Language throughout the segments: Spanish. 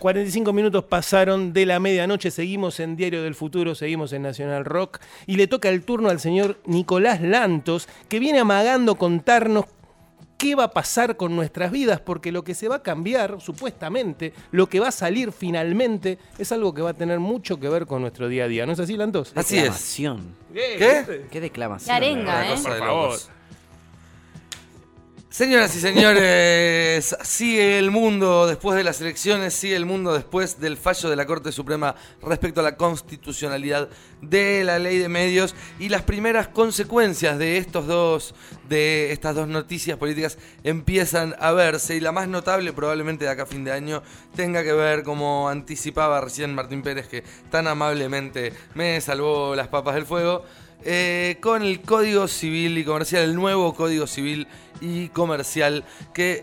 45 minutos pasaron de la medianoche, seguimos en Diario del Futuro, seguimos en Nacional Rock y le toca el turno al señor Nicolás Lantos, que viene amagando contarnos qué va a pasar con nuestras vidas, porque lo que se va a cambiar, supuestamente, lo que va a salir finalmente, es algo que va a tener mucho que ver con nuestro día a día. ¿No es así, Lantos? Así es. ¿Qué? ¿Qué declamación? Qué arenga, Una cosa Por de favor. locos. Señoras y señores, sigue el mundo después de las elecciones, sigue el mundo después del fallo de la Corte Suprema respecto a la constitucionalidad de la ley de medios y las primeras consecuencias de estas dos noticias políticas empiezan a verse, y la más notable probablemente de acá a fin de año tenga que ver, como anticipaba recién Martín Pérez, que tan amablemente me salvó las papas del fuego, con el Código Civil y Comercial, el nuevo Código Civil y Comercial que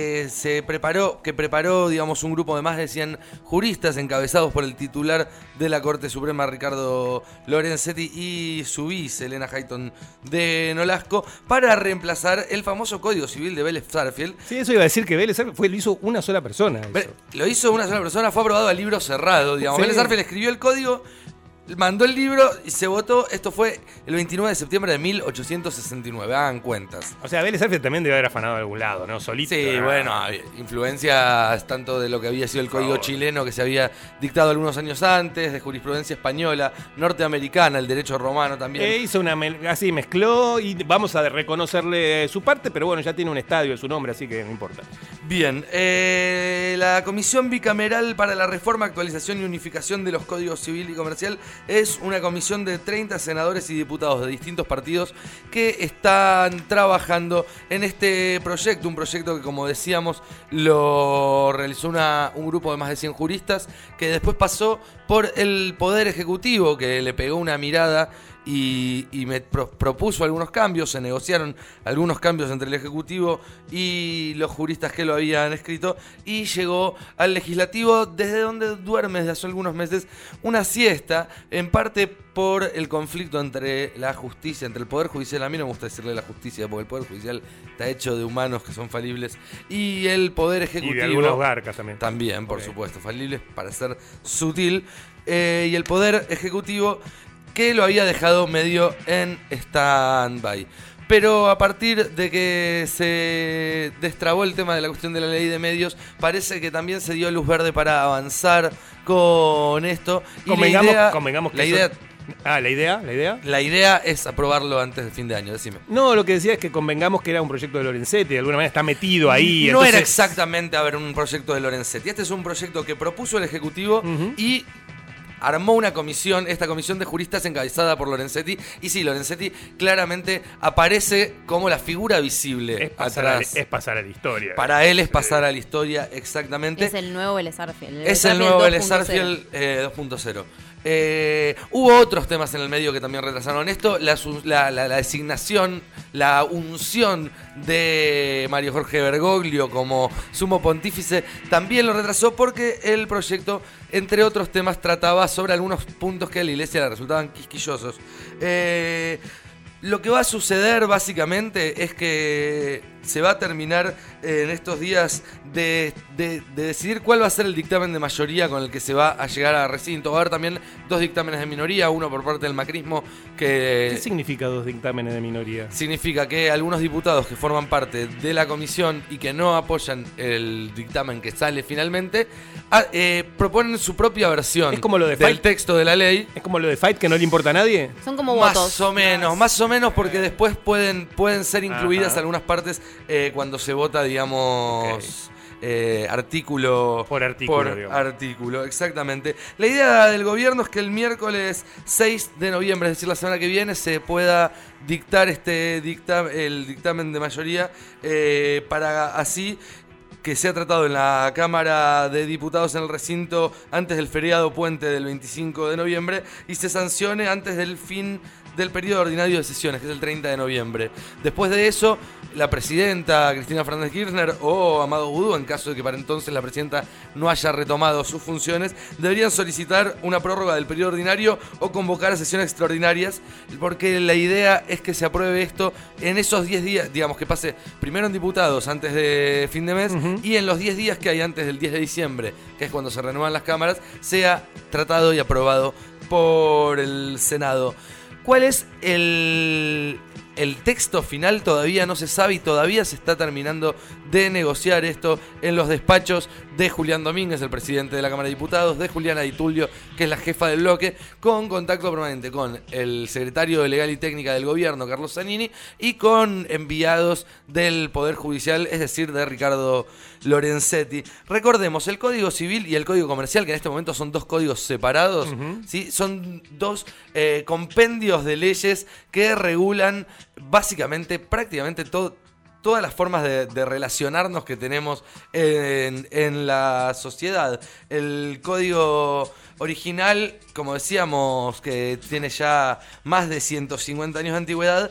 preparó, digamos, un grupo de más de 100 juristas encabezados por el titular de la Corte Suprema, Ricardo Lorenzetti, y su vice, Elena Hayton de Nolasco, para reemplazar el famoso Código Civil de Vélez Sarsfield. Sí, eso iba a decir, que Vélez Sarsfield lo hizo una sola persona. Eso. Lo hizo una sola persona, fue aprobado a libro cerrado, digamos. Sí. Vélez Sarsfield escribió el código, mandó el libro y se votó. Esto fue el 29 de septiembre de 1869, hagan cuentas. O sea, Vélez Sarsfield también debe haber afanado de algún lado, ¿no? Solito. Sí, bueno, influencias tanto de lo que había sido el código chileno, que se había dictado algunos años antes, de jurisprudencia española, norteamericana, el derecho romano también. Hizo así, mezcló, y vamos a reconocerle su parte, pero bueno, ya tiene un estadio en su nombre, así que no importa. Bien, la Comisión Bicameral para la Reforma, Actualización y Unificación de los Códigos Civil y Comercial es una comisión de 30 senadores y diputados de distintos partidos que están trabajando en este proyecto, un proyecto que, como decíamos, lo realizó un grupo de más de 100 juristas, que después pasó por el Poder Ejecutivo, que le pegó una mirada y me propuso algunos cambios. Se negociaron algunos cambios entre el Ejecutivo y los juristas que lo habían escrito, y llegó al Legislativo, desde donde duerme desde hace algunos meses una siesta, en parte por el conflicto entre la justicia, entre el Poder Judicial. A mí no me gusta decirle la justicia, porque el Poder Judicial está hecho de humanos que son falibles, y el Poder Ejecutivo. Y de algunos garcas también. También, por supuesto, falibles para ser sutil. Y el Poder Ejecutivo, que lo había dejado medio en stand-by. Pero a partir de que se destrabó el tema de la cuestión de la ley de medios, parece que también se dio luz verde para avanzar con esto. Y convengamos que la idea... ¿La idea? es aprobarlo antes del fin de año, decime. No, lo que decía es que convengamos que era un proyecto de Lorenzetti, de alguna manera está metido ahí. No entonces... era exactamente, un proyecto de Lorenzetti. Este es un proyecto que propuso el Ejecutivo y armó una comisión, esta comisión de juristas encabezada por Lorenzetti. Y sí, Lorenzetti claramente aparece como la figura visible atrás. Es pasar a la historia. Para él es pasar a la historia, exactamente. Es el nuevo Vélez Sarsfield. Es el nuevo Vélez Sarsfield 2.0. Hubo otros temas en el medio que también retrasaron esto. La designación, la unción de Mario Jorge Bergoglio como sumo pontífice también lo retrasó, porque el proyecto, entre otros temas, trataba sobre algunos puntos que a la Iglesia le resultaban quisquillosos. Lo que va a suceder básicamente es que se va a terminar en estos días de decidir cuál va a ser el dictamen de mayoría con el que se va a llegar a recinto. Va a haber también dos dictámenes de minoría, uno por parte del macrismo que... ¿Qué significa dos dictámenes de minoría? Significa que algunos diputados que forman parte de la comisión y que no apoyan el dictamen que sale finalmente, proponen su propia versión. Es como lo de del Fight. Texto de la ley. ¿Es como lo de Fight, que no le importa a nadie? Son como votos. Más o menos, porque después pueden ser incluidas algunas partes cuando se vota, digamos, artículo por artículo, digamos. artículo, exactamente. La idea del gobierno es que el miércoles 6 de noviembre, es decir, la semana que viene, se pueda dictar el dictamen de mayoría, para así que sea tratado en la Cámara de Diputados en el recinto antes del feriado puente del 25 de noviembre y se sancione antes del fin del periodo ordinario de sesiones, que es el 30 de noviembre. Después de eso, la presidenta Cristina Fernández Kirchner o Amado Boudou, en caso de que para entonces la presidenta no haya retomado sus funciones, deberían solicitar una prórroga del periodo ordinario o convocar a sesiones extraordinarias, porque la idea es que se apruebe esto en esos 10 días, digamos que pase primero en diputados antes de fin de mes y en los 10 días que hay antes del 10 de diciembre, que es cuando se renuevan las cámaras, sea tratado y aprobado por el Senado. ¿Cuál es el texto final? Todavía no se sabe y todavía se está terminando de negociar esto en los despachos de Julián Domínguez, el presidente de la Cámara de Diputados, de Juliana Di Tulio, que es la jefa del bloque, con contacto permanente con el secretario de Legal y Técnica del Gobierno, Carlos Zanini, y con enviados del Poder Judicial, es decir, de Ricardo Lorenzetti. Recordemos, el Código Civil y el Código Comercial, que en este momento son dos códigos separados, ¿sí? Son dos compendios de leyes que regulan básicamente, prácticamente todas las formas de relacionarnos que tenemos en la sociedad. El código original, como decíamos, que tiene ya más de 150 años de antigüedad,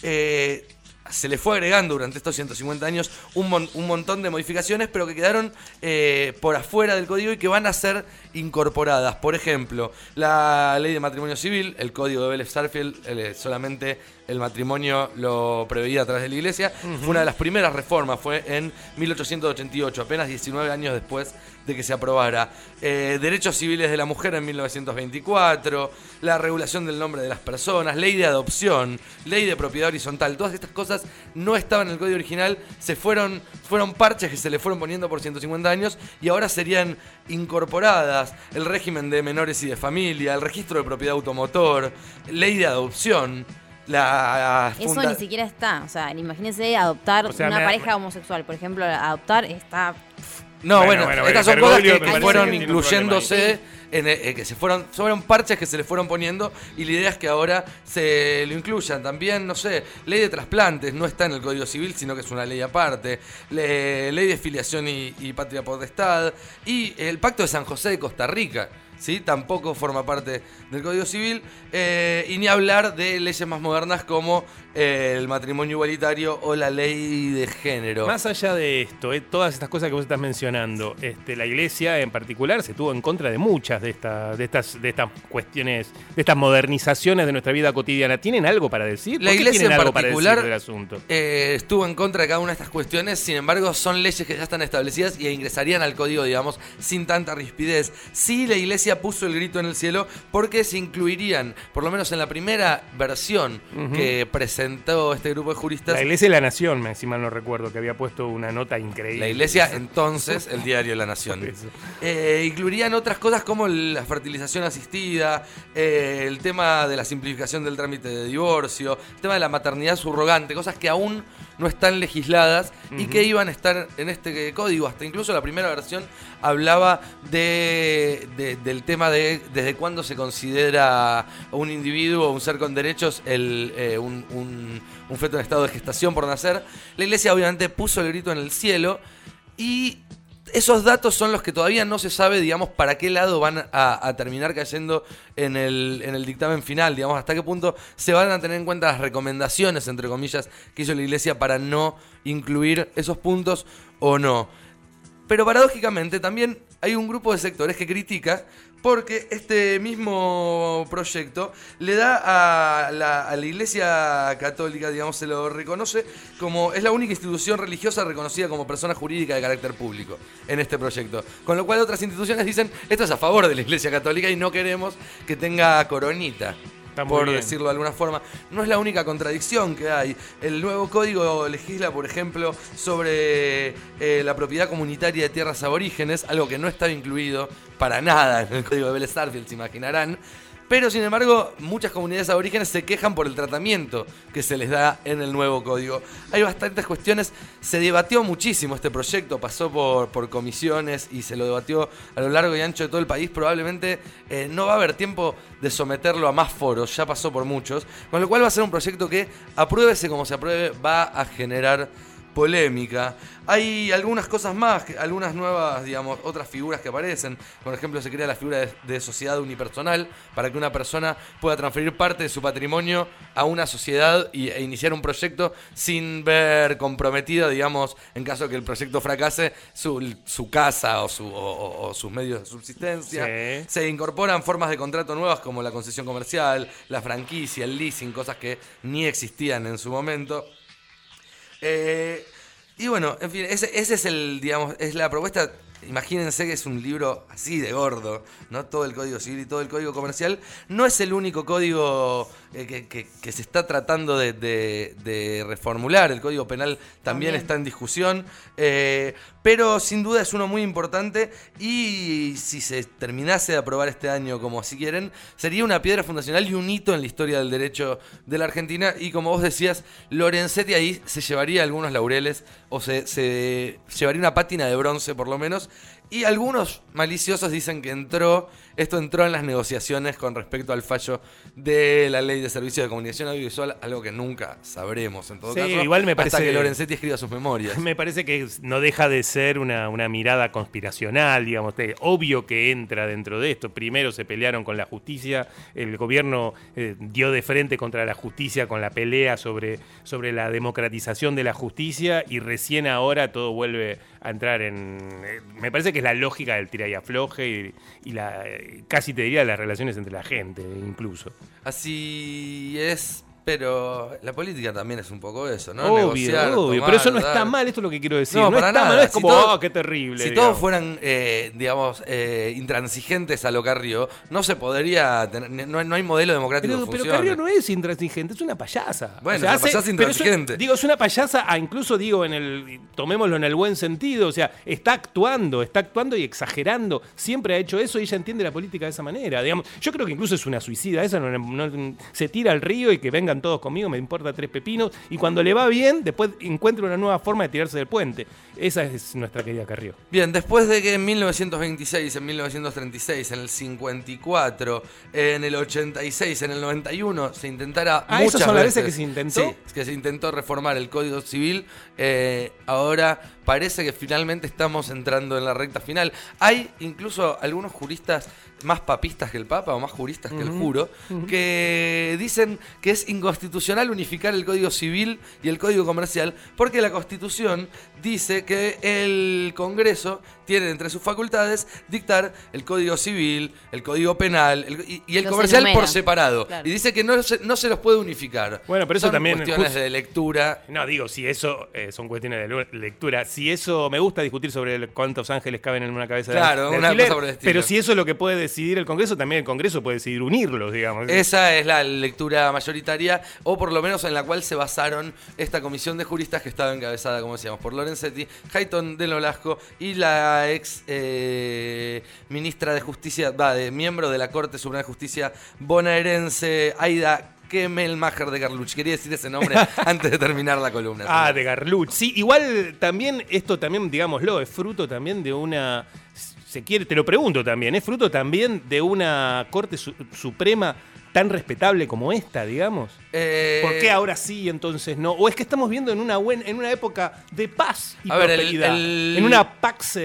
se le fue agregando durante estos 150 años un montón de modificaciones, pero que quedaron por afuera del código y que van a ser incorporadas. Por ejemplo, la ley de matrimonio civil, el código de Vélez-Sarsfield, solamente el matrimonio lo preveía a través de la iglesia. Fue una de las primeras reformas, fue en 1888, apenas 19 años después de que se aprobara. Derechos civiles de la mujer en 1924, la regulación del nombre de las personas, ley de adopción, ley de propiedad horizontal. Todas estas cosas no estaban en el código original, fueron parches que se le fueron poniendo por 150 años y ahora serían incorporadas. El régimen de menores y de familia, el registro de propiedad automotor, ley de adopción. Eso ni siquiera está. O sea, imagínense adoptar una pareja homosexual, por ejemplo, adoptar está... No, bueno, estas son cosas que fueron incluyéndose, fueron parches que se le fueron poniendo y la idea es que ahora se lo incluyan. También, no sé, ley de trasplantes, no está en el Código Civil, sino que es una ley aparte. Ley de filiación y patria potestad. Y el Pacto de San José de Costa Rica, ¿sí? Tampoco forma parte del Código Civil, y ni hablar de leyes más modernas como el matrimonio igualitario o la ley de género. Más allá de esto, todas estas cosas que vos estás mencionando, la Iglesia en particular se tuvo en contra de muchas de estas cuestiones, de estas modernizaciones de nuestra vida cotidiana. ¿Tienen algo para decir? La Iglesia en particular del asunto? Estuvo en contra de cada una de estas cuestiones, sin embargo son leyes que ya están establecidas y ingresarían al código, digamos, sin tanta rispidez. Sí, la Iglesia puso el grito en el cielo porque se incluirían, por lo menos en la primera versión que presentó este grupo de juristas. La Iglesia de la Nación, si mal no recuerdo, que había puesto una nota increíble. La Iglesia, entonces, el diario de la Nación. Incluirían otras cosas como la fertilización asistida, el tema de la simplificación del trámite de divorcio, el tema de la maternidad subrogante, cosas que aún no están legisladas y que iban a estar en este código. Hasta incluso la primera versión hablaba del tema de desde cuándo se considera un individuo o un ser con derechos un feto en estado de gestación por nacer. La Iglesia obviamente puso el grito en el cielo y esos datos son los que todavía no se sabe, digamos, para qué lado van a terminar cayendo en el dictamen final, digamos, hasta qué punto se van a tener en cuenta las recomendaciones, entre comillas, que hizo la Iglesia para no incluir esos puntos o no. Pero paradójicamente también hay un grupo de sectores que critica porque este mismo proyecto le da a la Iglesia Católica, digamos, se lo reconoce como es la única institución religiosa reconocida como persona jurídica de carácter público en este proyecto. Con lo cual otras instituciones dicen, esto es a favor de la Iglesia Católica y no queremos que tenga coronita. Por decirlo de alguna forma. No es la única contradicción que hay. El nuevo código legisla, por ejemplo, sobre la propiedad comunitaria de tierras aborígenes, algo que no estaba incluido para nada en el código de Vélez-Sarsfield, se imaginarán. Pero, sin embargo, muchas comunidades aborígenes se quejan por el tratamiento que se les da en el nuevo código. Hay bastantes cuestiones. Se debatió muchísimo este proyecto, pasó por comisiones y se lo debatió a lo largo y ancho de todo el país. Probablemente no va a haber tiempo de someterlo a más foros, ya pasó por muchos. Con lo cual va a ser un proyecto que, apruébese como se apruebe, va a generar polémica. Hay algunas cosas más, algunas nuevas, digamos, otras figuras que aparecen. Por ejemplo, se crea la figura de sociedad unipersonal para que una persona pueda transferir parte de su patrimonio a una sociedad e iniciar un proyecto sin ver comprometido, digamos, en caso de que el proyecto fracase, su casa o sus medios de subsistencia. Sí. Se incorporan formas de contrato nuevas como la concesión comercial, la franquicia, el leasing, cosas que ni existían en su momento. Y bueno, en fin, ese es es la propuesta. Imagínense que es un libro así de gordo, ¿no? Todo el Código Civil y todo el Código Comercial. No es el único código que se está tratando de reformular. El Código Penal también está en discusión. Pero sin duda es uno muy importante y si se terminase de aprobar este año como así quieren, sería una piedra fundacional y un hito en la historia del derecho de la Argentina. Y como vos decías, Lorenzetti ahí se llevaría algunos laureles o se llevaría una pátina de bronce por lo menos. Y algunos maliciosos dicen que esto entró en las negociaciones con respecto al fallo de la Ley de Servicios de Comunicación Audiovisual, algo que nunca sabremos en todo caso. Igual me parece hasta que Lorenzetti escriba sus memorias. Me parece que no deja de ser una mirada conspiracional, digamos. Obvio que entra dentro de esto. Primero se pelearon con la justicia, el gobierno dio de frente contra la justicia con la pelea sobre la democratización de la justicia y recién ahora todo vuelve a entrar me parece que es la lógica del tira y afloje y casi te diría las relaciones entre la gente incluso. Así es. Pero la política también es un poco eso, ¿no? Obvio, negociar, obvio. Tomar, pero eso no está mal, esto es lo que quiero decir. No, no para está nada. mal, es como, qué terrible. Si todos fueran, intransigentes a lo Carrió, no se podría tener, no hay modelo democrático que funcione. Pero Carrió no es intransigente, es una payasa. Bueno, es una payasa intransigente. Es una payasa, incluso tomémoslo en el buen sentido, o sea, está actuando y exagerando. Siempre ha hecho eso y ella entiende la política de esa manera. Digamos, yo creo que incluso es una suicida, esa no se tira al río y que vengan todos conmigo, me importa 3 pepinos, y cuando le va bien, después encuentra una nueva forma de tirarse del puente. Esa es nuestra querida Carrió. Bien, después de que en 1926, en 1936, en el 54, en el 86, en el 91 se intentara muchas ¿esas son las veces veces que se intentó? Sí, que se intentó reformar el Código Civil, ahora parece que finalmente estamos entrando en la recta final. Hay incluso algunos juristas más papistas que el Papa o más juristas que el Juro, que dicen que es inconstitucional unificar el Código Civil y el Código Comercial porque la Constitución dice que el Congreso tiene entre sus facultades dictar el Código Civil, el Código Penal y el comercial por separado. Claro. Y dice que no se los puede unificar. Bueno, pero eso son también cuestiones de lectura. No, digo, si eso son cuestiones de lectura. Si eso me gusta discutir sobre cuántos ángeles caben en una cabeza de una alfiler, cosa por el estilo. Pero si eso es lo que puede decidir el Congreso, también el Congreso puede decidir unirlos, digamos. Esa es la lectura mayoritaria, o por lo menos en la cual se basaron esta comisión de juristas que estaba encabezada, como decíamos, por Lorenzetti, Hayton de Nolasco y la ex ministra de Justicia, miembro de la Corte Suprema de Justicia bonaerense, Aida Kemelmacher de Garluch. Quería decir ese nombre antes de terminar la columna. De Garluch. Sí, igual también, esto también, digámoslo, es fruto también de una... te lo pregunto también, ¿es fruto también de una Corte Suprema tan respetable como esta, digamos? ¿Por qué ahora sí, entonces no? ¿O es que estamos viendo en una época de paz y prosperidad? En una pax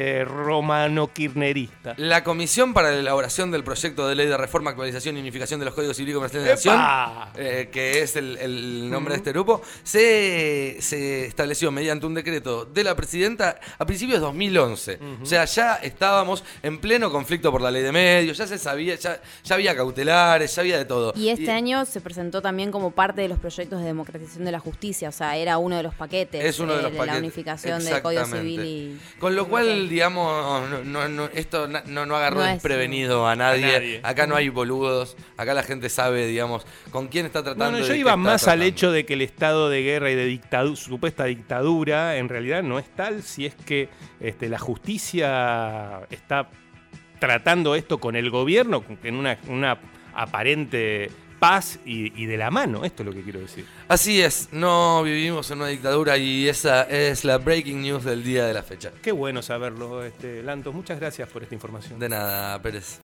romano-kirchnerista. La Comisión para la Elaboración del Proyecto de Ley de Reforma, Actualización y Unificación de los Códigos Civil y Comercial de la Nación, que es el nombre de este grupo, se estableció mediante un decreto de la presidenta a principios de 2011. O sea, ya estábamos en pleno conflicto por la ley de medios, ya se sabía, ya había cautelares, ya había de todo. Y este año se presentó también como parte de los proyectos de democratización de la justicia, o sea, era uno de los paquetes. Es uno de los paquetes. La unificación del Código Civil y... Con lo cual, digamos, esto no agarró desprevenido a nadie. Acá no hay boludos, acá la gente sabe, digamos, con quién está tratando. Yo iba más al hecho de que el estado de guerra y de supuesta dictadura en realidad no es tal, si es que la justicia está tratando esto con el gobierno en una aparente paz y de la mano. Esto es lo que quiero decir. Así es, no vivimos en una dictadura y esa es la breaking news del día de la fecha. Qué bueno saberlo, Lantos. Muchas gracias por esta información. De nada, Pérez.